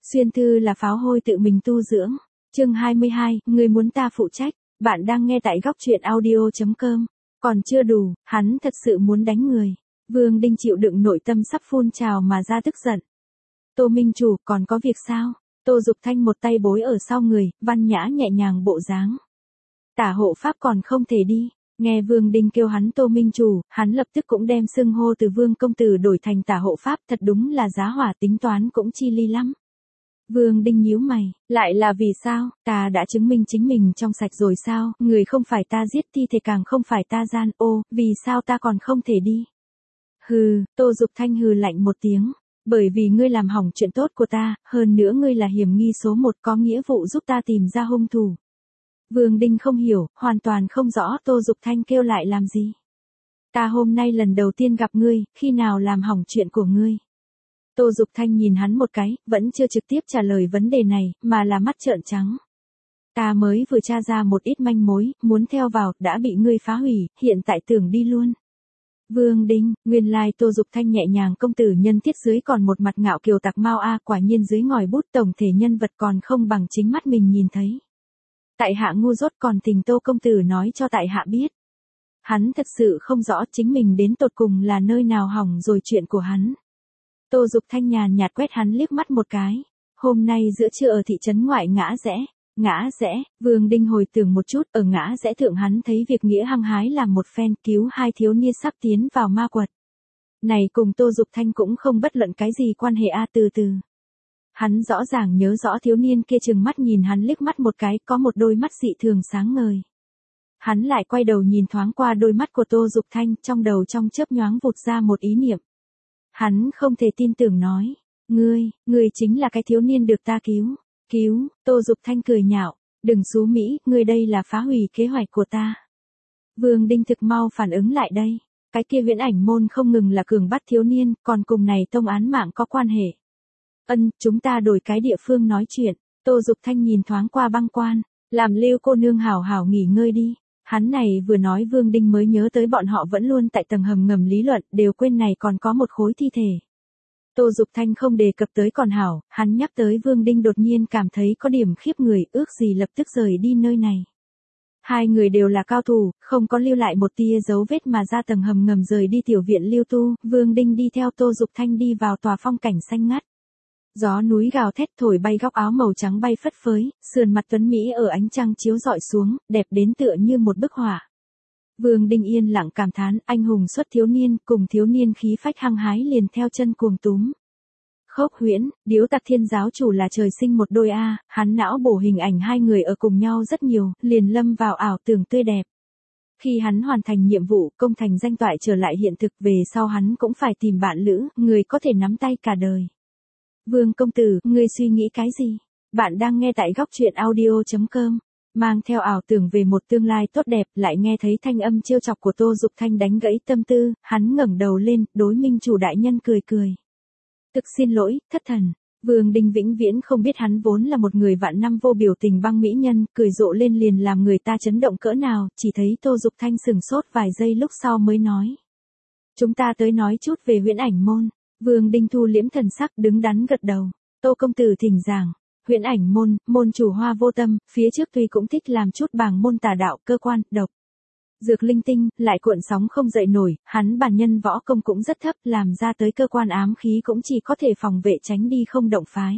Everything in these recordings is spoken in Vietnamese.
Xuyên thư là pháo hôi tự mình tu dưỡng. Chương 22, người muốn ta phụ trách. Bạn đang nghe tại góc truyện audio.com. Còn chưa đủ, hắn thật sự muốn đánh người. Vương Đinh chịu đựng nội tâm sắp phun trào mà ra tức giận. Tô Minh Chủ, còn có việc sao? Tô Dục Thanh một tay bối ở sau người, văn nhã nhẹ nhàng bộ dáng. Tả hộ pháp còn không thể đi. Nghe Vương Đinh kêu hắn Tô Minh Chủ, hắn lập tức cũng đem xưng hô từ Vương Công Tử đổi thành tả hộ pháp, thật đúng là giá hỏa tính toán cũng chi ly lắm. Vương Đinh nhíu mày, lại là vì sao, ta đã chứng minh chính mình trong sạch rồi sao, người không phải ta giết thi thể càng không phải ta gian, ô, vì sao ta còn không thể đi? Hừ, Tô Dục Thanh hừ lạnh một tiếng, bởi vì ngươi làm hỏng chuyện tốt của ta, hơn nữa ngươi là hiểm nghi số một có nghĩa vụ giúp ta tìm ra hung thủ. Vương Đinh không hiểu, hoàn toàn không rõ Tô Dục Thanh kêu lại làm gì. Ta hôm nay lần đầu tiên gặp ngươi, khi nào làm hỏng chuyện của ngươi? Tô Dục Thanh nhìn hắn một cái, vẫn chưa trực tiếp trả lời vấn đề này, mà là mắt trợn trắng. Ta mới vừa tra ra một ít manh mối, muốn theo vào, đã bị ngươi phá hủy, hiện tại tưởng đi luôn. Vương Đinh, nguyên lai Tô Dục Thanh nhẹ nhàng công tử nhân thiết dưới còn một mặt ngạo kiều tặc mau a, quả nhiên dưới ngòi bút tổng thể nhân vật còn không bằng chính mắt mình nhìn thấy. Tại hạ ngu dốt còn tình Tô công tử nói cho tại hạ biết. Hắn thật sự không rõ chính mình đến tột cùng là nơi nào hỏng rồi chuyện của hắn. Tô Dục Thanh nhàn nhạt quét hắn liếc mắt một cái. Hôm nay giữa trưa ở thị trấn ngoại ngã rẽ, Vương Đinh hồi tưởng một chút, ở ngã rẽ thượng hắn thấy việc nghĩa hăng hái làm một phen cứu hai thiếu niên sắp tiến vào ma quật. Này cùng Tô Dục Thanh cũng không bất luận cái gì quan hệ từ từ. Hắn rõ ràng nhớ rõ thiếu niên kia trừng mắt nhìn hắn liếc mắt một cái, có một đôi mắt dị thường sáng ngời. Hắn lại quay đầu nhìn thoáng qua đôi mắt của Tô Dục Thanh, trong đầu trong chớp nhoáng vụt ra một ý niệm. Hắn không thể tin tưởng nói, ngươi chính là cái thiếu niên được ta cứu, Tô Dục Thanh cười nhạo, đừng xú Mỹ, ngươi đây là phá hủy kế hoạch của ta. Vương Đinh thực mau phản ứng lại đây, cái kia Huyễn Ảnh môn không ngừng là cường bắt thiếu niên, còn cùng này tông án mạng có quan hệ. Chúng ta đổi cái địa phương nói chuyện, Tô Dục Thanh nhìn thoáng qua băng quan, làm Lưu cô nương hảo hảo nghỉ ngơi đi. Hắn này vừa nói Vương Đinh mới nhớ tới bọn họ vẫn luôn tại tầng hầm ngầm lý luận, đều quên này còn có một khối thi thể. Tô Dục Thanh không đề cập tới còn hảo, hắn nhắc tới Vương Đinh đột nhiên cảm thấy có điểm khiếp người, ước gì lập tức rời đi nơi này. Hai người đều là cao thủ, không có lưu lại một tia dấu vết mà ra tầng hầm ngầm rời đi tiểu viện lưu tu, Vương Đinh đi theo Tô Dục Thanh đi vào tòa phong cảnh xanh ngắt. Gió núi gào thét thổi bay góc áo màu trắng bay phất phới, sườn mặt tuấn Mỹ ở ánh trăng chiếu rọi xuống, đẹp đến tựa như một bức họa. Vương Đinh yên lặng cảm thán, anh hùng xuất thiếu niên, cùng thiếu niên khí phách hăng hái liền theo chân cuồng túm. Khốc Huyễn, Điếu Tặc Thiên giáo chủ là trời sinh một đôi a, hắn não bổ hình ảnh hai người ở cùng nhau rất nhiều, liền lâm vào ảo tưởng tươi đẹp. Khi hắn hoàn thành nhiệm vụ, công thành danh toại trở lại hiện thực, về sau hắn cũng phải tìm bạn lữ, người có thể nắm tay cả đời. Vương công tử, ngươi suy nghĩ cái gì? Bạn đang nghe tại góc truyện audio.com. Mang theo ảo tưởng về một tương lai tốt đẹp, lại nghe thấy thanh âm trêu chọc của Tô Dục Thanh đánh gãy tâm tư, hắn ngẩng đầu lên, đối Minh Chủ đại nhân cười cười. Thực xin lỗi, thất thần. Vương Đinh vĩnh viễn không biết hắn vốn là một người vạn năm vô biểu tình băng mỹ nhân, cười rộ lên liền làm người ta chấn động cỡ nào, chỉ thấy Tô Dục Thanh sừng sốt vài giây lúc sau mới nói. Chúng ta tới nói chút về Huyễn Ảnh môn. Vương Đinh thu liễm thần sắc đứng đắn gật đầu. Tô công tử thỉnh giảng. Huyễn Ảnh môn, môn chủ Hoa Vô Tâm, phía trước tuy cũng thích làm chút bảng môn tà đạo, cơ quan, độc. Dược linh tinh, lại cuộn sóng không dậy nổi, hắn bản nhân võ công cũng rất thấp, làm ra tới cơ quan ám khí cũng chỉ có thể phòng vệ tránh đi không động phái.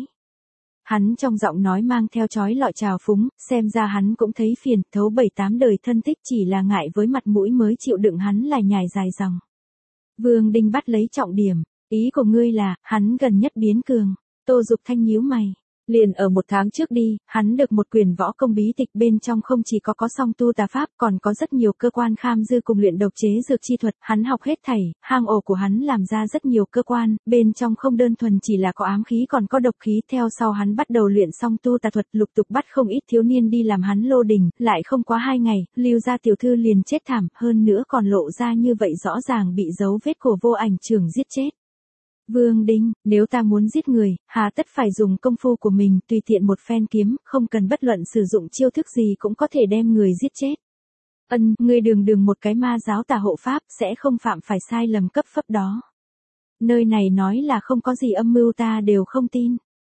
Hắn trong giọng nói mang theo chói lọi trào phúng, xem ra hắn cũng thấy phiền, thấu 7-8 đời thân thích chỉ là ngại với mặt mũi mới chịu đựng hắn lại nhài dài dòng. Vương Đinh bắt lấy trọng điểm. Ý của ngươi là, hắn gần nhất biến cường. Tô Dục Thanh nhíu mày. Liền ở 1 tháng trước đi, hắn được một quyển võ công bí tịch, bên trong không chỉ có song tu tà pháp, còn có rất nhiều cơ quan kham dư cùng luyện độc chế dược chi thuật, hắn học hết thảy, hang ổ của hắn làm ra rất nhiều cơ quan, bên trong không đơn thuần chỉ là có ám khí còn có độc khí, theo sau hắn bắt đầu luyện song tu tà thuật, lục tục bắt không ít thiếu niên đi làm hắn lô đình, lại không quá 2 ngày, Lưu gia tiểu thư liền chết thảm, hơn nữa còn lộ ra như vậy rõ ràng bị dấu vết của Vô Ảnh trưởng giết chết. Vương Đinh, nếu ta muốn giết người, hà tất phải dùng công phu của mình, tùy tiện một phen kiếm, không cần bất luận sử dụng chiêu thức gì cũng có thể đem người giết chết. Ngươi đường một cái ma giáo tà hộ pháp, sẽ không phạm phải sai lầm cấp phấp đó. Nơi này nói là không có gì âm mưu ta đều không tin.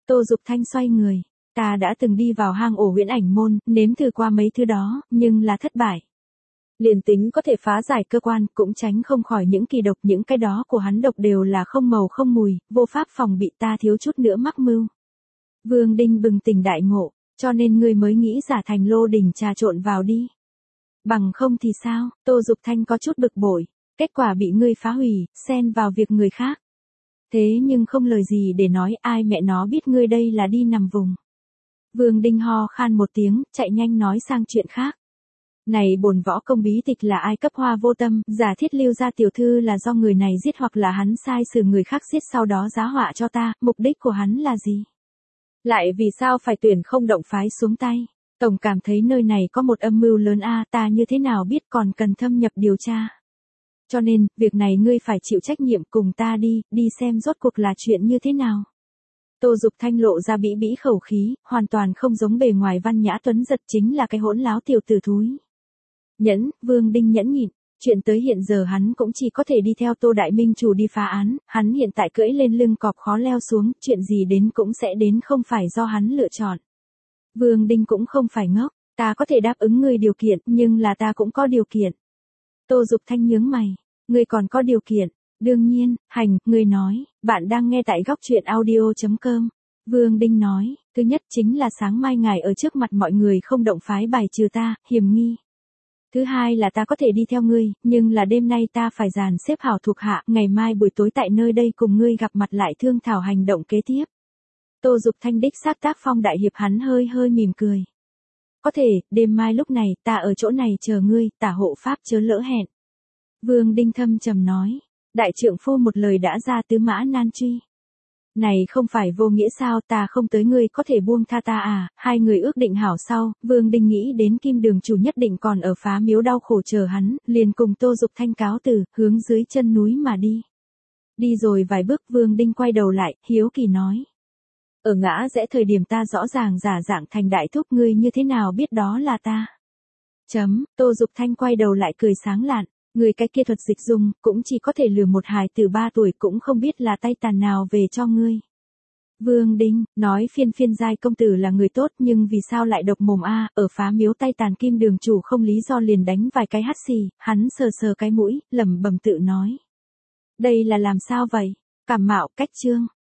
Tô Dục Thanh xoay người. Ta đã từng đi vào hang ổ huyễn ảnh môn, nếm thử qua mấy thứ đó, nhưng là thất bại. Liền tính có thể phá giải cơ quan, cũng tránh không khỏi những kỳ độc, những cái đó của hắn độc đều là không màu không mùi, vô pháp phòng bị, ta thiếu chút nữa mắc mưu. Vương Đinh bừng tỉnh đại ngộ, cho nên ngươi mới nghĩ giả thành lô đỉnh trà trộn vào đi. Bằng không thì sao? Tô Dục Thanh có chút bực bội, kết quả bị ngươi phá hủy, xen vào việc người khác. Thế nhưng không lời gì để nói, ai mẹ nó biết ngươi đây là đi nằm vùng. Vương Đinh ho khan một tiếng, chạy nhanh nói sang chuyện khác. Này bổn võ công bí tịch là ai cấp Hoa Vô Tâm, giả thiết Lưu gia tiểu thư là do người này giết hoặc là hắn sai sử người khác giết sau đó giá họa cho ta, mục đích của hắn là gì? Lại vì sao phải tuyển không động phái xuống tay? Tổng cảm thấy nơi này có một âm mưu lớn a, ta như thế nào biết, còn cần thâm nhập điều tra. Cho nên, việc này ngươi phải chịu trách nhiệm, cùng ta đi xem rốt cuộc là chuyện như thế nào. Tô Dục Thanh lộ ra bĩ bĩ khẩu khí, hoàn toàn không giống bề ngoài văn nhã tuấn giật, chính là cái hỗn láo tiểu tử thúi. Nhẫn, Vương Đinh nhẫn nhịn, chuyện tới hiện giờ hắn cũng chỉ có thể đi theo Tô Đại Minh chủ đi phá án, hắn hiện tại cưỡi lên lưng cọp khó leo xuống, chuyện gì đến cũng sẽ đến, không phải do hắn lựa chọn. Vương Đinh cũng không phải ngốc, ta có thể đáp ứng ngươi điều kiện, nhưng là ta cũng có điều kiện. Tô Dục Thanh nhướng mày, ngươi còn có điều kiện? Đương nhiên, hành, ngươi nói, bạn đang nghe tại góc truyện audio.com. Vương Đinh nói, thứ nhất chính là sáng mai ngài ở trước mặt mọi người không động phái bài trừ ta, hiểm nghi. Thứ hai là ta có thể đi theo ngươi, nhưng là đêm nay ta phải dàn xếp hảo thuộc hạ, ngày mai buổi tối tại nơi đây cùng ngươi gặp mặt lại thương thảo hành động kế tiếp. Tô Dục Thanh đích xác tác phong đại hiệp, hắn hơi hơi mỉm cười. Có thể, đêm mai lúc này, ta ở chỗ này chờ ngươi, tả hộ pháp chớ lỡ hẹn. Vương Đinh thâm trầm nói, đại trượng phu một lời đã ra tứ mã nan truy. Này không phải vô nghĩa sao, ta không tới ngươi có thể buông tha ta à? Hai người ước định hảo sau, Vương Đinh nghĩ đến Kim Đường chủ nhất định còn ở phá miếu đau khổ chờ hắn, liền cùng Tô Dục Thanh cáo từ, hướng dưới chân núi mà đi. Đi rồi vài bước, Vương Đinh quay đầu lại, hiếu kỳ nói. Ở ngã rẽ thời điểm ta rõ ràng giả dạng thành đại thúc, ngươi như thế nào biết đó là ta? Tô Dục Thanh quay đầu lại cười sáng lạn. Người cái kia thuật dịch dung, cũng chỉ có thể lừa một hài từ 3 tuổi, cũng không biết là tay tàn nào về cho ngươi. Vương Đinh, nói phiên giai công tử là người tốt, nhưng vì sao lại độc mồm a, ở phá miếu tay tàn Kim Đường chủ không lý do liền đánh vài cái hắt xì, hắn sờ sờ cái mũi, lẩm bẩm tự nói. Đây là làm sao vậy? Cảm mạo cách trương.